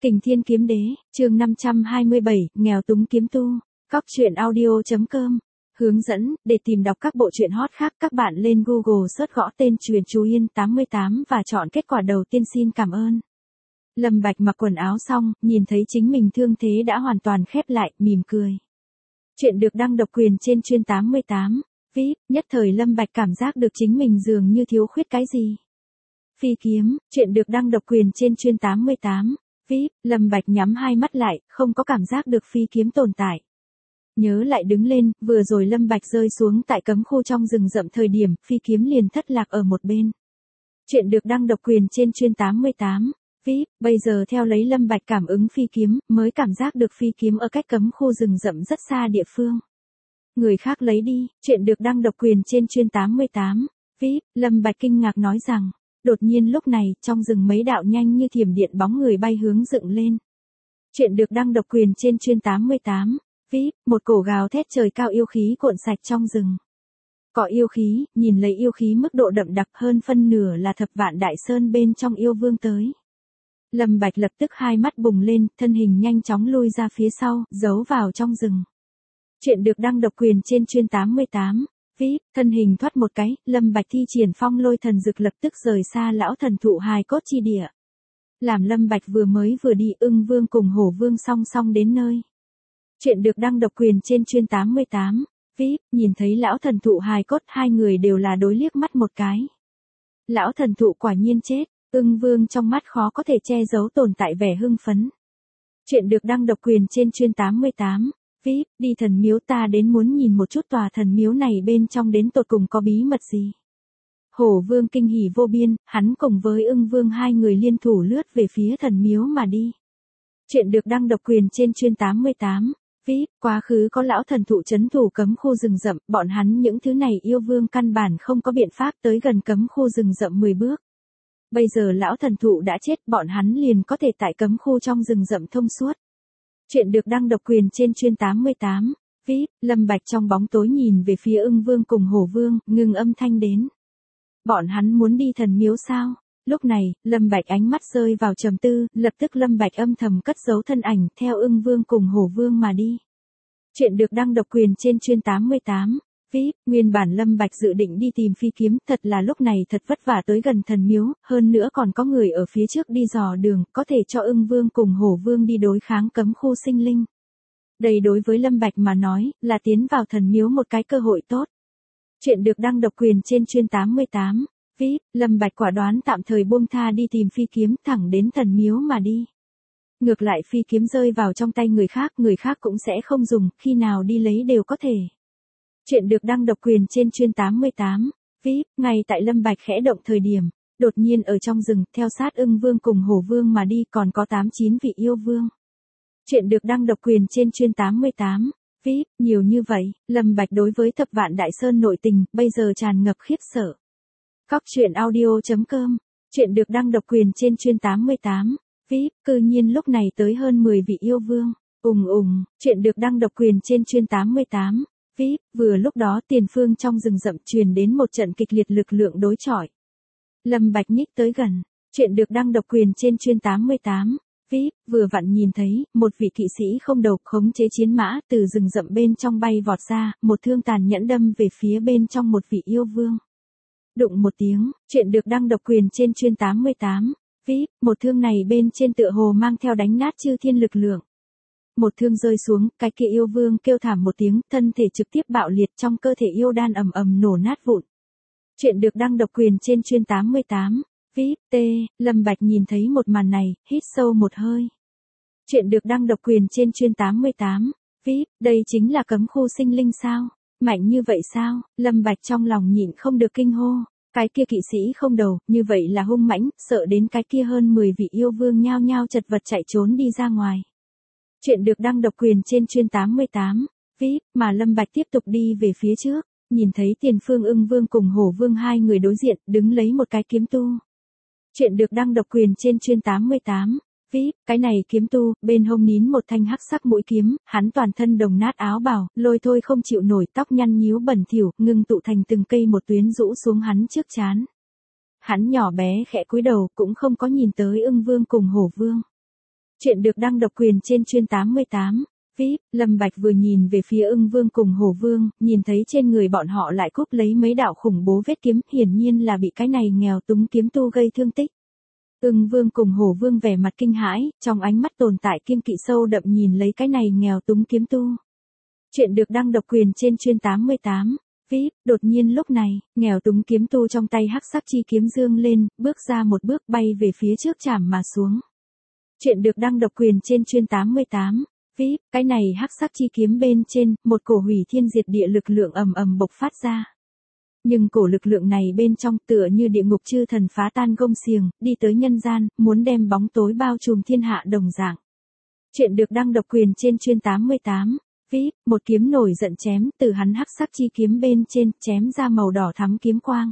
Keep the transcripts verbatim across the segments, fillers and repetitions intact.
Kình Thiên Kiếm Đế, chương năm trăm hai mươi bảy, nghèo túng kiếm tu. Cóc truyện audio chấm com. Hướng dẫn, để tìm đọc các bộ truyện hot khác các bạn lên Google search gõ tên Truyện Chú Yên tám mươi tám và chọn kết quả đầu tiên. Xin cảm ơn. Lâm Bạch mặc quần áo xong, nhìn thấy chính mình thương thế đã hoàn toàn khép lại, mỉm cười. Chuyện được đăng độc quyền trên Truyện tám mươi tám. vê i pê, nhất thời Lâm Bạch cảm giác được chính mình dường như thiếu khuyết cái gì. Phi kiếm, chuyện được đăng độc quyền trên Truyện tám mươi tám. vê i pê, Lâm Bạch nhắm hai mắt lại, không có cảm giác được phi kiếm tồn tại. Nhớ lại đứng lên, vừa rồi Lâm Bạch rơi xuống tại cấm khu trong rừng rậm thời điểm, phi kiếm liền thất lạc ở một bên. Chuyện được đăng độc quyền trên Truyện tám mươi tám. vê i pê, bây giờ theo lấy Lâm Bạch cảm ứng phi kiếm, mới cảm giác được phi kiếm ở cách cấm khu rừng rậm rất xa địa phương. Người khác lấy đi, chuyện được đăng độc quyền trên Truyện tám mươi tám. vê i pê, Lâm Bạch kinh ngạc nói rằng. Đột nhiên lúc này, trong rừng mấy đạo nhanh như thiểm điện bóng người bay hướng dựng lên. Chuyện được đăng độc quyền trên Truyện tám mươi tám. vê i pê, một cổ gào thét trời cao yêu khí cuộn sạch trong rừng. Có yêu khí, nhìn lấy yêu khí mức độ đậm đặc hơn phân nửa là thập vạn đại sơn bên trong yêu vương tới. Lâm Bạch lập tức hai mắt bùng lên, thân hình nhanh chóng lui ra phía sau, giấu vào trong rừng. Chuyện được đăng độc quyền trên Truyện tám mươi tám. vê i pê, thân hình thoát một cái, Lâm Bạch thi triển phong lôi thần dực lập tức rời xa lão thần thụ hài cốt chi địa. Làm Lâm Bạch vừa mới vừa đi, Ưng Vương cùng Hổ Vương song song đến nơi. Chuyện được đăng độc quyền trên Truyện tám mươi tám. vê i pê, nhìn thấy lão thần thụ hài cốt, hai người đều là đối liếc mắt một cái. Lão thần thụ quả nhiên chết, Ưng Vương trong mắt khó có thể che giấu tồn tại vẻ hưng phấn. Chuyện được đăng độc quyền trên Truyện tám mươi tám. vê i pê, đi thần miếu, ta đến muốn nhìn một chút tòa thần miếu này bên trong đến tột cùng có bí mật gì. Hổ Vương kinh hỉ vô biên, hắn cùng với Ưng Vương hai người liên thủ lướt về phía thần miếu mà đi. Chuyện được đăng độc quyền trên Truyện tám mươi tám. vê i pê, quá khứ có lão thần thụ trấn thủ cấm khu rừng rậm, bọn hắn những thứ này yêu vương căn bản không có biện pháp tới gần cấm khu rừng rậm mười bước. Bây giờ lão thần thụ đã chết, bọn hắn liền có thể tại cấm khu trong rừng rậm thông suốt. Chuyện được đăng độc quyền trên Truyện tám mươi tám. vê i pê, Lâm Bạch trong bóng tối nhìn về phía Ưng Vương cùng Hổ Vương, ngừng âm thanh đến. Bọn hắn muốn đi thần miếu sao? Lúc này, Lâm Bạch ánh mắt rơi vào trầm tư, lập tức Lâm Bạch âm thầm cất giấu thân ảnh, theo Ưng Vương cùng Hổ Vương mà đi. Chuyện được đăng độc quyền trên Truyện tám mươi tám. vê i pê, nguyên bản Lâm Bạch dự định đi tìm phi kiếm, thật là lúc này thật vất vả tới gần thần miếu, hơn nữa còn có người ở phía trước đi dò đường, có thể cho Ưng Vương cùng Hổ Vương đi đối kháng cấm khu sinh linh. Đây đối với Lâm Bạch mà nói, là tiến vào thần miếu một cái cơ hội tốt. Chuyện được đăng độc quyền trên Truyện tám mươi tám. vê i pê, Lâm Bạch quả đoán tạm thời buông tha đi tìm phi kiếm, thẳng đến thần miếu mà đi. Ngược lại phi kiếm rơi vào trong tay người khác, người khác cũng sẽ không dùng, khi nào đi lấy đều có thể. Chuyện được đăng độc quyền trên Truyện tám mươi tám. vê i pê, ngay tại Lâm Bạch khẽ động thời điểm, đột nhiên ở trong rừng, theo sát Ưng Vương cùng Hổ Vương mà đi còn có tám chín vị yêu vương. Chuyện được đăng độc quyền trên Truyện tám mươi tám. vê i pê, nhiều như vậy, Lâm Bạch đối với thập vạn đại sơn nội tình, bây giờ tràn ngập khiếp sợ. Cóc truyện audio chấm com. Chuyện được đăng độc quyền trên Truyện tám mươi tám. vê i pê, cư nhiên lúc này tới hơn mười vị yêu vương. Ùng ùng, chuyện được đăng độc quyền trên Truyện tám mươi tám. vê i pê, vừa lúc đó tiền phương trong rừng rậm truyền đến một trận kịch liệt lực lượng đối chọi. Lâm Bạch nhích tới gần. Chuyện được đăng độc quyền trên Truyện tám mươi tám. vê i pê, vừa vặn nhìn thấy, một vị kỵ sĩ không đầu khống chế chiến mã từ rừng rậm bên trong bay vọt ra, một thương tàn nhẫn đâm về phía bên trong một vị yêu vương. Đụng một tiếng, chuyện được đăng độc quyền trên Truyện tám mươi tám. vê i pê, một thương này bên trên tựa hồ mang theo đánh nát chư thiên lực lượng. Một thương rơi xuống, cái kia yêu vương kêu thảm một tiếng, thân thể trực tiếp bạo liệt, trong cơ thể yêu đan ầm ầm nổ nát vụn. Chuyện được đăng độc quyền trên Truyện tám mươi tám. vê i pê, Lâm Bạch nhìn thấy một màn này, hít sâu một hơi. Chuyện được đăng độc quyền trên Truyện tám mươi tám. vê i pê, đây chính là cấm khu sinh linh sao? Mạnh như vậy sao? Lâm Bạch trong lòng nhịn không được kinh hô. Cái kia kỵ sĩ không đầu, như vậy là hung mãnh, sợ đến cái kia hơn mười vị yêu vương nhao nhao chật vật chạy trốn đi ra ngoài. Chuyện được đăng độc quyền trên Truyện tám mươi tám. vê i pê, mà Lâm Bạch tiếp tục đi về phía trước, nhìn thấy tiền phương Ưng Vương cùng Hổ Vương hai người đối diện, đứng lấy một cái kiếm tu. Chuyện được đăng độc quyền trên Truyện tám mươi tám. vê i pê, cái này kiếm tu, bên hông nín một thanh hắc sắc mũi kiếm, hắn toàn thân đồng nát áo bào, lôi thôi không chịu nổi, tóc nhăn nhíu bẩn thỉu, ngưng tụ thành từng cây một tuyến rũ xuống hắn trước trán. Hắn nhỏ bé khẽ cúi đầu, cũng không có nhìn tới Ưng Vương cùng Hổ Vương. Chuyện được đăng độc quyền trên chuyên tám mươi tám. vê i pê, Lâm Bạch vừa nhìn về phía Ưng Vương cùng Hổ Vương, nhìn thấy trên người bọn họ lại cúp lấy mấy đạo khủng bố vết kiếm, hiển nhiên là bị cái này nghèo túng kiếm tu gây thương tích. Ưng Vương cùng Hổ Vương vẻ mặt kinh hãi, trong ánh mắt tồn tại kiêng kỵ sâu đậm nhìn lấy cái này nghèo túng kiếm tu. Chuyện được đăng độc quyền trên chuyên tám mươi tám. vê i pê, đột nhiên lúc này, nghèo túng kiếm tu trong tay hắc sắc chi kiếm dương lên, bước ra một bước bay về phía trước chảm mà xuống. Chuyện được đăng độc quyền trên chuyên tám mươi tám. vê i pê, cái này hắc sắc chi kiếm bên trên, một cổ hủy thiên diệt địa lực lượng ầm ầm bộc phát ra. Nhưng cổ lực lượng này bên trong tựa như địa ngục chư thần phá tan gông xiềng, đi tới nhân gian, muốn đem bóng tối bao trùm thiên hạ đồng dạng. Chuyện được đăng độc quyền trên chuyên tám mươi tám. vê i pê, một kiếm nổi giận chém từ hắn hắc sắc chi kiếm bên trên, chém ra màu đỏ thắm kiếm quang.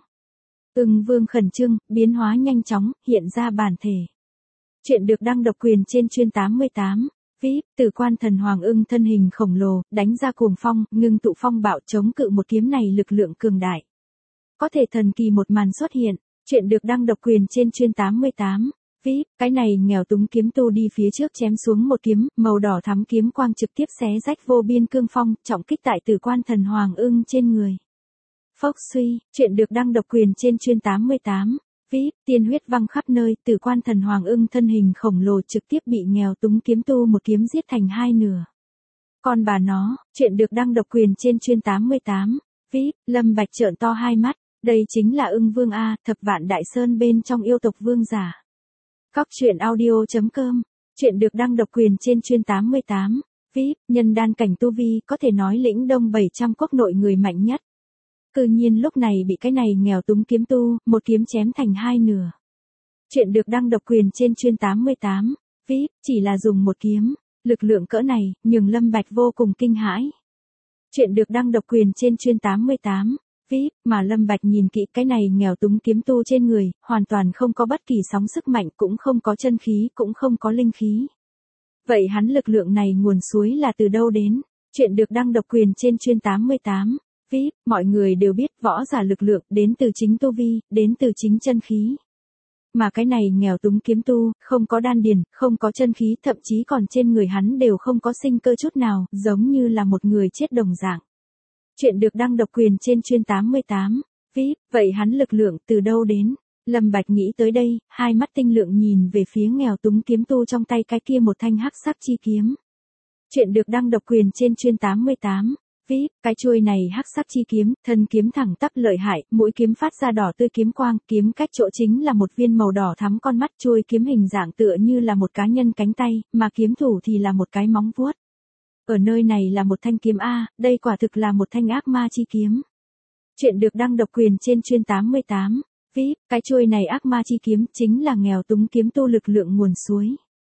Ưng Vương khẩn trương, biến hóa nhanh chóng, hiện ra bản thể. Chuyện được đăng độc quyền trên chuyên tám mươi tám. vê i pê, Từ Quan Thần Hoàng Ưng thân hình khổng lồ, đánh ra cuồng phong, ngưng tụ phong bạo chống cự một kiếm này lực lượng cường đại. Có thể thần kỳ một màn xuất hiện. Chuyện được đăng độc quyền trên chuyên tám mươi tám. vê i pê, cái này nghèo túng kiếm tu đi phía trước chém xuống một kiếm, màu đỏ thắm kiếm quang trực tiếp xé rách vô biên cương phong, trọng kích tại Từ Quan Thần Hoàng Ưng trên người. Phốc suy, chuyện được đăng độc quyền trên chuyên tám mươi tám. vê i pê, tiên huyết văng khắp nơi, Từ Quan Thần Hoàng Ưng thân hình khổng lồ trực tiếp bị nghèo túng kiếm tu một kiếm giết thành hai nửa. Còn bà nó, chuyện được đăng độc quyền trên chuyên tám mươi tám. vê i pê, Lâm Bạch trợn to hai mắt, đây chính là Ưng Vương a, Thập Vạn Đại Sơn bên trong yêu tộc vương giả. Cóc truyện audio chấm com. Chuyện được đăng độc quyền trên chuyên tám mươi tám. vê i pê, nhân đan cảnh tu vi, có thể nói lĩnh đông bảy trăm quốc nội người mạnh nhất. Cư nhiên lúc này bị cái này nghèo túng kiếm tu, một kiếm chém thành hai nửa. Chuyện được đăng độc quyền trên chuyên tám mươi tám. vê i pê, chỉ là dùng một kiếm, lực lượng cỡ này, nhường Lâm Bạch vô cùng kinh hãi. Chuyện được đăng độc quyền trên chuyên tám mươi tám. vê i pê, mà Lâm Bạch nhìn kỹ cái này nghèo túng kiếm tu trên người, hoàn toàn không có bất kỳ sóng sức mạnh, cũng không có chân khí, cũng không có linh khí. Vậy hắn lực lượng này nguồn suối là từ đâu đến? Chuyện được đăng độc quyền trên chuyên tám mươi tám. vê i pê, mọi người đều biết võ giả lực lượng đến từ chính tu vi, đến từ chính chân khí. Mà cái này nghèo túng kiếm tu, không có đan điền, không có chân khí, thậm chí còn trên người hắn đều không có sinh cơ chút nào, giống như là một người chết đồng dạng. Chuyện được đăng độc quyền trên chuyên tám mươi tám. vê i pê, vậy hắn lực lượng từ đâu đến? Lâm Bạch nghĩ tới đây, hai mắt tinh lượng nhìn về phía nghèo túng kiếm tu trong tay cái kia một thanh hắc sắc chi kiếm. Chuyện được đăng độc quyền trên chuyên tám mươi tám. vê i pê, cái chuôi này hắc sắc chi kiếm, thân kiếm thẳng tắp lợi hại, mũi kiếm phát ra đỏ tươi kiếm quang, kiếm cách chỗ chính là một viên màu đỏ thắm con mắt, chuôi kiếm hình dạng tựa như là một cá nhân cánh tay, mà kiếm thủ thì là một cái móng vuốt. Ở nơi này là một thanh kiếm A, đây quả thực là một thanh ác ma chi kiếm. Chuyện được đăng độc quyền trên chuyên tám mươi tám. vê i pê, cái chuôi này ác ma chi kiếm chính là nghèo túng kiếm tu lực lượng nguồn suối.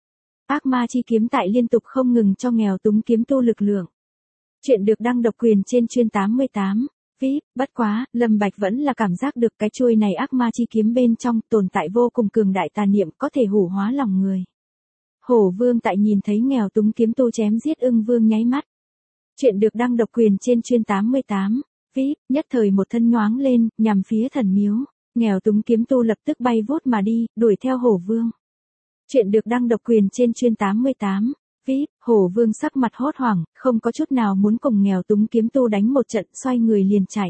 Ác ma chi kiếm tại liên tục không ngừng cho nghèo túng kiếm tu lực lượng. Chuyện được đăng độc quyền trên chuyên tám mươi tám. vê i pê, bất quá, Lâm Bạch vẫn là cảm giác được cái chuôi này ác ma chi kiếm bên trong tồn tại vô cùng cường đại tà niệm, có thể hủ hóa lòng người. Hổ Vương tại nhìn thấy nghèo túng kiếm tu chém giết Ưng Vương nháy mắt. Chuyện được đăng độc quyền trên chuyên tám mươi tám. vê i pê, nhất thời một thân nhoáng lên, nhằm phía thần miếu. Nghèo túng kiếm tu lập tức bay vút mà đi, đuổi theo Hổ Vương. Chuyện được đăng độc quyền trên chuyên tám mươi tám. vê i pê, Hổ Vương sắc mặt hốt hoảng, không có chút nào muốn cùng nghèo túng kiếm tu đánh một trận, xoay người liền chạy.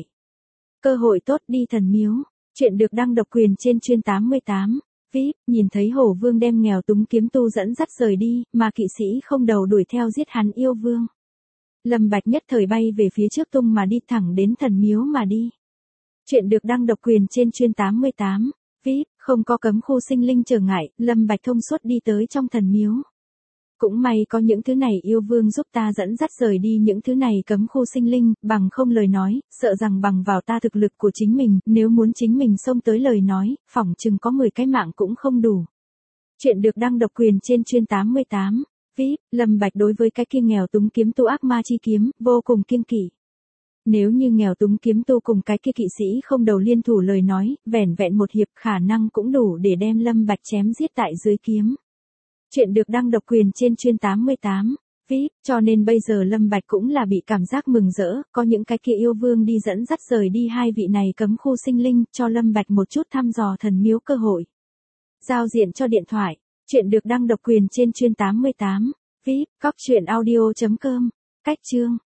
Cơ hội tốt đi thần miếu. Chuyện được đăng độc quyền trên chuyên tám mươi tám. vê i pê, nhìn thấy Hổ Vương đem nghèo túng kiếm tu dẫn dắt rời đi, mà kỵ sĩ không đầu đuổi theo giết hắn yêu vương. Lâm Bạch nhất thời bay về phía trước tung mà đi thẳng đến thần miếu mà đi. Chuyện được đăng độc quyền trên chuyên tám mươi tám. vê i pê, không có cấm khu sinh linh trở ngại, Lâm Bạch thông suốt đi tới trong thần miếu. Cũng may có những thứ này yêu vương giúp ta dẫn dắt rời đi những thứ này cấm khu sinh linh, bằng không lời nói, sợ rằng bằng vào ta thực lực của chính mình, nếu muốn chính mình xông tới lời nói, phỏng chừng có mười cái mạng cũng không đủ. Chuyện được đăng độc quyền trên chuyên tám mươi tám. vê i pê, Lâm Bạch đối với cái kia nghèo túng kiếm tu ác ma chi kiếm, vô cùng kiêng kỵ. Nếu như nghèo túng kiếm tu cùng cái kia kỵ sĩ không đầu liên thủ lời nói, vẻn vẹn một hiệp khả năng cũng đủ để đem Lâm Bạch chém giết tại dưới kiếm. Chuyện được đăng độc quyền trên chuyên tám mươi tám. vê i pê, cho nên bây giờ Lâm Bạch cũng là bị cảm giác mừng rỡ, có những cái kia yêu vương đi dẫn dắt rời đi hai vị này cấm khu sinh linh, cho Lâm Bạch một chút thăm dò thần miếu cơ hội. Giao diện cho điện thoại. Chuyện được đăng độc quyền trên chuyên tám mươi tám. vê i pê, cóc truyện audio chấm com. Cách chương